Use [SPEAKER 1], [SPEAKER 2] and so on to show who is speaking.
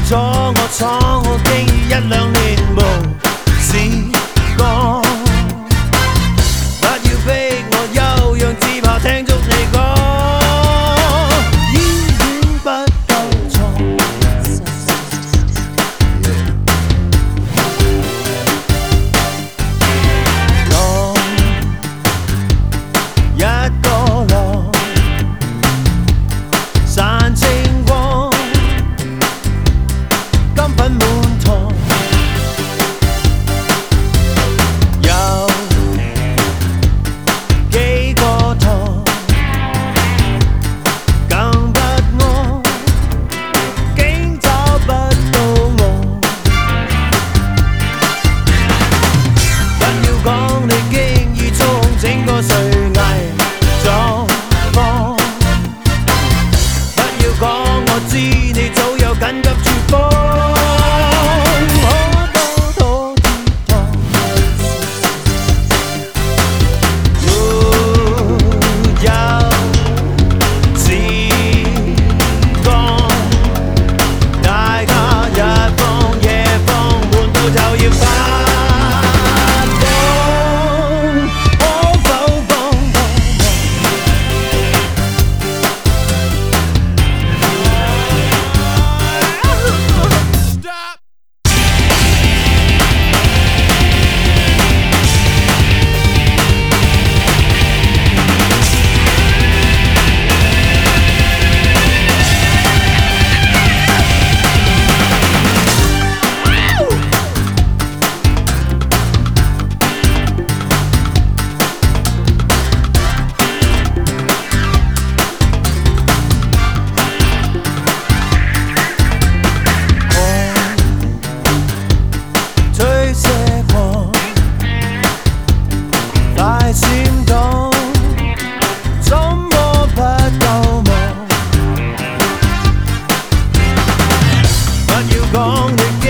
[SPEAKER 1] 咗我闖，我經已1、2年無試過。不要逼我休養，只怕聽足你講。醫院不夠床，浪一個浪散清光。金粉滿堂，有幾個堂，更不安，竟找不到我。不要講你經已操控整個睡藝狀況，不要講我知你早有緊急處方。閃動，怎麼不夠忙？不要講你。